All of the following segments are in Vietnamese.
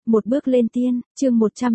Một bước lên tiên, chương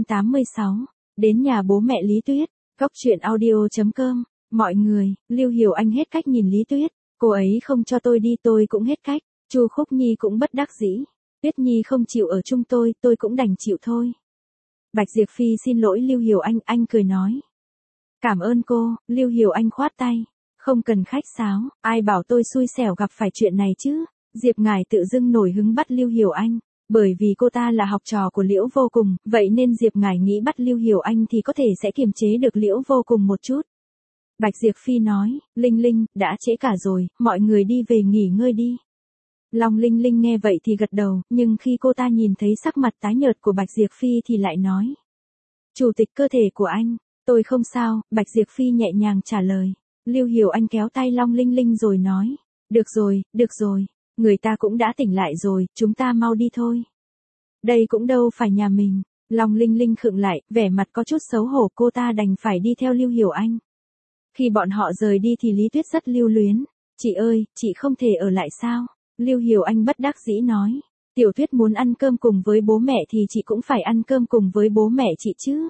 186. Đến nhà bố mẹ Lý Tuyết. Góc truyện audio.com. Mọi người, Lưu Hiểu Anh hết cách nhìn Lý Tuyết. Cô ấy không cho tôi đi tôi cũng hết cách. Chu Khúc Nhi cũng bất đắc dĩ. Tuyết Nhi không chịu ở chung tôi cũng đành chịu thôi. Bạch Diệp Phi xin lỗi Lưu Hiểu Anh cười nói. Cảm ơn cô, Lưu Hiểu Anh khoát tay. Không cần khách sáo, ai bảo tôi xui xẻo gặp phải chuyện này chứ. Diệp Ngải tự dưng nổi hứng bắt Lưu Hiểu Anh. Bởi vì cô ta là học trò của Liễu Vô Cùng, vậy nên Diệp Ngải nghĩ bắt Lưu Hiểu Anh thì có thể sẽ kiềm chế được Liễu Vô Cùng một chút. Bạch Diệp Phi nói, Linh Linh, đã trễ cả rồi, mọi người đi về nghỉ ngơi đi. Long Linh Linh nghe vậy thì gật đầu, nhưng khi cô ta nhìn thấy sắc mặt tái nhợt của Bạch Diệp Phi thì lại nói. Chủ tịch cơ thể của anh, tôi không sao, Bạch Diệp Phi nhẹ nhàng trả lời. Lưu Hiểu Anh kéo tay Long Linh Linh rồi nói, được rồi, người ta cũng đã tỉnh lại rồi, chúng ta mau đi thôi. Đây cũng đâu phải nhà mình. Long Linh Linh khựng lại, vẻ mặt có chút xấu hổ, cô ta đành phải đi theo Lưu Hiểu Anh. Khi bọn họ rời đi thì Lý Tuyết rất lưu luyến. Chị ơi, chị không thể ở lại sao? Lưu Hiểu Anh bất đắc dĩ nói. Tiểu Tuyết muốn ăn cơm cùng với bố mẹ thì chị cũng phải ăn cơm cùng với bố mẹ chị chứ.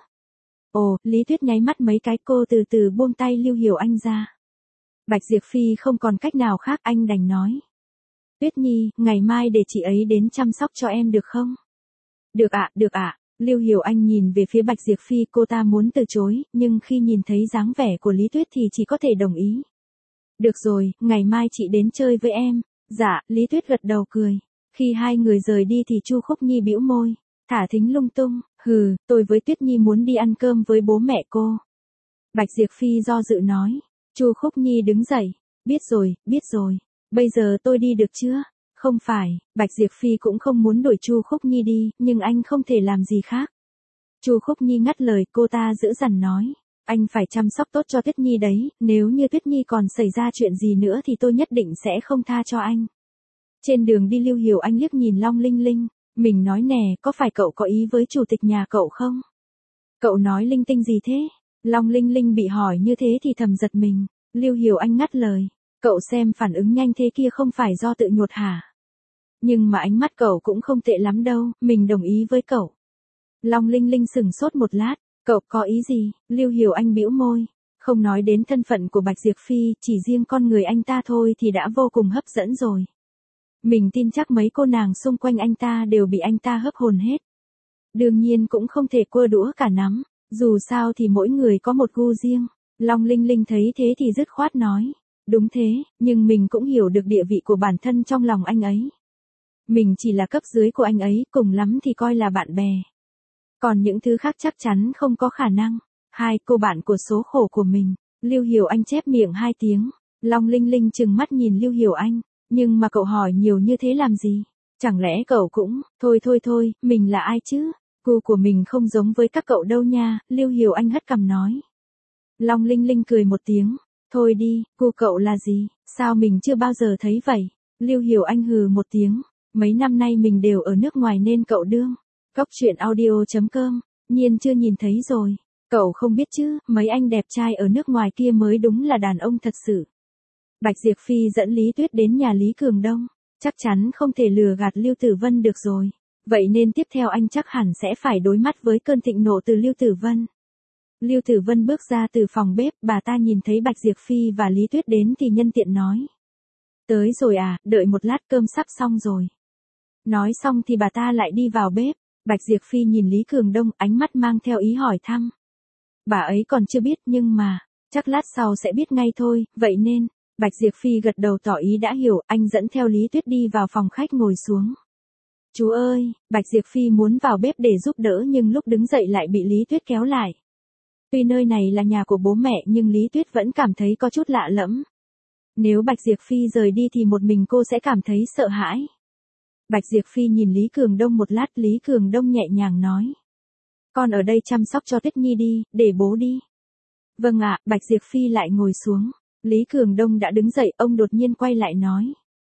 Ồ, Lý Tuyết nháy mắt mấy cái, cô từ từ buông tay Lưu Hiểu Anh ra. Bạch Diệp Phi không còn cách nào khác, anh đành nói. Tuyết Nhi, ngày mai để chị ấy đến chăm sóc cho em được không? Được ạ. Lưu Hiểu Anh nhìn về phía Bạch Diệp Phi, cô ta muốn từ chối, nhưng khi nhìn thấy dáng vẻ của Lý Tuyết thì chỉ có thể đồng ý. Được rồi, ngày mai chị đến chơi với em. Dạ, Lý Tuyết gật đầu cười. Khi hai người rời đi thì Chu Khúc Nhi bĩu môi, thả thính lung tung, tôi với Tuyết Nhi muốn đi ăn cơm với bố mẹ cô. Bạch Diệp Phi do dự nói. Chu Khúc Nhi đứng dậy, biết rồi. Bây giờ tôi đi được chưa? Không phải, Bạch Diệp Phi cũng không muốn đuổi Chu Khúc Nhi đi, nhưng anh không thể làm gì khác. Chu Khúc Nhi ngắt lời, cô ta giữ dằn nói. Anh phải chăm sóc tốt cho Tuyết Nhi đấy, nếu như Tuyết Nhi còn xảy ra chuyện gì nữa thì tôi nhất định sẽ không tha cho anh. Trên đường đi Lưu Hiểu Anh liếc nhìn Long Linh Linh, mình nói nè, có phải cậu có ý với chủ tịch nhà cậu không? Cậu nói linh tinh gì thế? Long Linh Linh bị hỏi như thế thì thầm giật mình. Lưu Hiểu Anh ngắt lời. Cậu xem phản ứng nhanh thế kia không phải do tự nhột hả? Nhưng mà ánh mắt cậu cũng không tệ lắm đâu, mình đồng ý với cậu. Long Linh Linh sững sốt một lát, cậu có ý gì? Lưu Hiểu Anh bĩu môi, không nói đến thân phận của Bạch Diệp Phi, chỉ riêng con người anh ta thôi thì đã vô cùng hấp dẫn rồi. Mình tin chắc mấy cô nàng xung quanh anh ta đều bị anh ta hấp hồn hết. Đương nhiên cũng không thể cua đũa cả nắm, dù sao thì mỗi người có một gu riêng. Long Linh Linh thấy thế thì dứt khoát nói. Đúng thế, nhưng mình cũng hiểu được địa vị của bản thân trong lòng anh ấy. Mình chỉ là cấp dưới của anh ấy, cùng lắm thì coi là bạn bè. Còn những thứ khác chắc chắn không có khả năng. Hai cô bạn của số khổ của mình. Lưu Hiểu Anh chép miệng hai tiếng. Long Linh Linh trừng mắt nhìn Lưu Hiểu Anh. Nhưng mà cậu hỏi nhiều như thế làm gì? Chẳng lẽ cậu cũng, thôi, mình là ai chứ? Gu của mình không giống với các cậu đâu nha, Lưu Hiểu Anh hất cằm nói. Long Linh Linh cười một tiếng. Thôi đi, gu cậu là gì? Sao mình chưa bao giờ thấy vậy? Lưu Hiểu Anh hừ một tiếng. Mấy năm nay mình đều ở nước ngoài nên cậu đương. Góc truyện audio.com. Nhiên chưa nhìn thấy rồi. Cậu không biết chứ, mấy anh đẹp trai ở nước ngoài kia mới đúng là đàn ông thật sự. Bạch Diệp Phi dẫn Lý Tuyết đến nhà Lý Cường Đông. Chắc chắn không thể lừa gạt Lưu Tử Vân được rồi. Vậy nên tiếp theo anh chắc hẳn sẽ phải đối mặt với cơn thịnh nộ từ Lưu Tử Vân. Lưu Tử Vân bước ra từ phòng bếp, bà ta nhìn thấy Bạch Diệp Phi và Lý Tuyết đến thì nhân tiện nói. Tới rồi à, đợi một lát cơm sắp xong rồi. Nói xong thì bà ta lại đi vào bếp. Bạch Diệp Phi nhìn Lý Cường Đông, ánh mắt mang theo ý hỏi thăm. Bà ấy còn chưa biết nhưng mà, chắc lát sau sẽ biết ngay thôi, vậy nên, Bạch Diệp Phi gật đầu tỏ ý đã hiểu, anh dẫn theo Lý Tuyết đi vào phòng khách ngồi xuống. Chú ơi, Bạch Diệp Phi muốn vào bếp để giúp đỡ nhưng lúc đứng dậy lại bị Lý Tuyết kéo lại. Tuy nơi này là nhà của bố mẹ nhưng Lý Tuyết vẫn cảm thấy có chút lạ lẫm. Nếu Bạch Diệp Phi rời đi thì một mình cô sẽ cảm thấy sợ hãi. Bạch Diệp Phi nhìn Lý Cường Đông một lát, Lý Cường Đông nhẹ nhàng nói. Con ở đây chăm sóc cho Tuyết Nhi đi, để bố đi. Vâng ạ, Bạch Diệp Phi lại ngồi xuống. Lý Cường Đông đã đứng dậy, ông đột nhiên quay lại nói.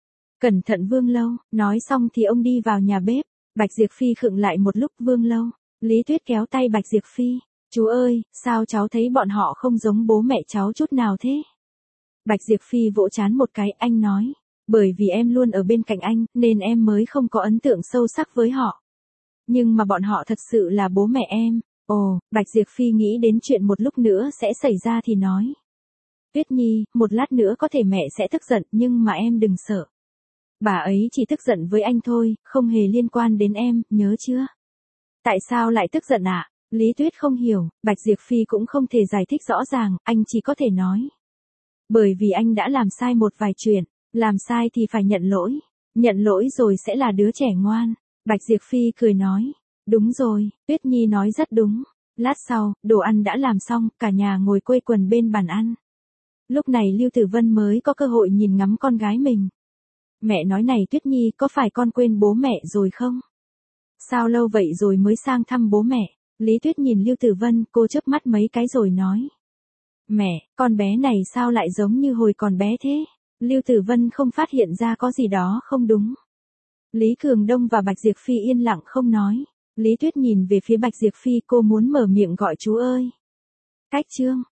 Cẩn thận Vương Lâu, nói xong thì ông đi vào nhà bếp. Bạch Diệp Phi khựng lại một lúc, Vương Lâu. Lý Tuyết kéo tay Bạch Diệp Phi. Chú ơi, sao cháu thấy bọn họ không giống bố mẹ cháu chút nào thế? Bạch Diệp Phi vỗ trán một cái, anh nói. Bởi vì em luôn ở bên cạnh anh, nên em mới không có ấn tượng sâu sắc với họ. Nhưng mà bọn họ thật sự là bố mẹ em. Ồ, Bạch Diệp Phi nghĩ đến chuyện một lúc nữa sẽ xảy ra thì nói. Tuyết Nhi, một lát nữa có thể mẹ sẽ tức giận nhưng mà em đừng sợ. Bà ấy chỉ tức giận với anh thôi, không hề liên quan đến em, nhớ chưa? Tại sao lại tức giận ạ? Lý Tuyết không hiểu, Bạch Diệp Phi cũng không thể giải thích rõ ràng, anh chỉ có thể nói. Bởi vì anh đã làm sai một vài chuyện, làm sai thì phải nhận lỗi. Nhận lỗi rồi sẽ là đứa trẻ ngoan. Bạch Diệp Phi cười nói. Đúng rồi, Tuyết Nhi nói rất đúng. Lát sau, đồ ăn đã làm xong, cả nhà ngồi quây quần bên bàn ăn. Lúc này Lưu Tử Vân mới có cơ hội nhìn ngắm con gái mình. Mẹ nói này Tuyết Nhi, có phải con quên bố mẹ rồi không? Sao lâu vậy rồi mới sang thăm bố mẹ? Lý Tuyết nhìn Lưu Tử Vân, cô chớp mắt mấy cái rồi nói. Mẹ, con bé này sao lại giống như hồi còn bé thế? Lưu Tử Vân không phát hiện ra có gì đó không đúng. Lý Cường Đông và Bạch Diệp Phi yên lặng không nói. Lý Tuyết nhìn về phía Bạch Diệp Phi, cô muốn mở miệng gọi chú ơi. Cách chương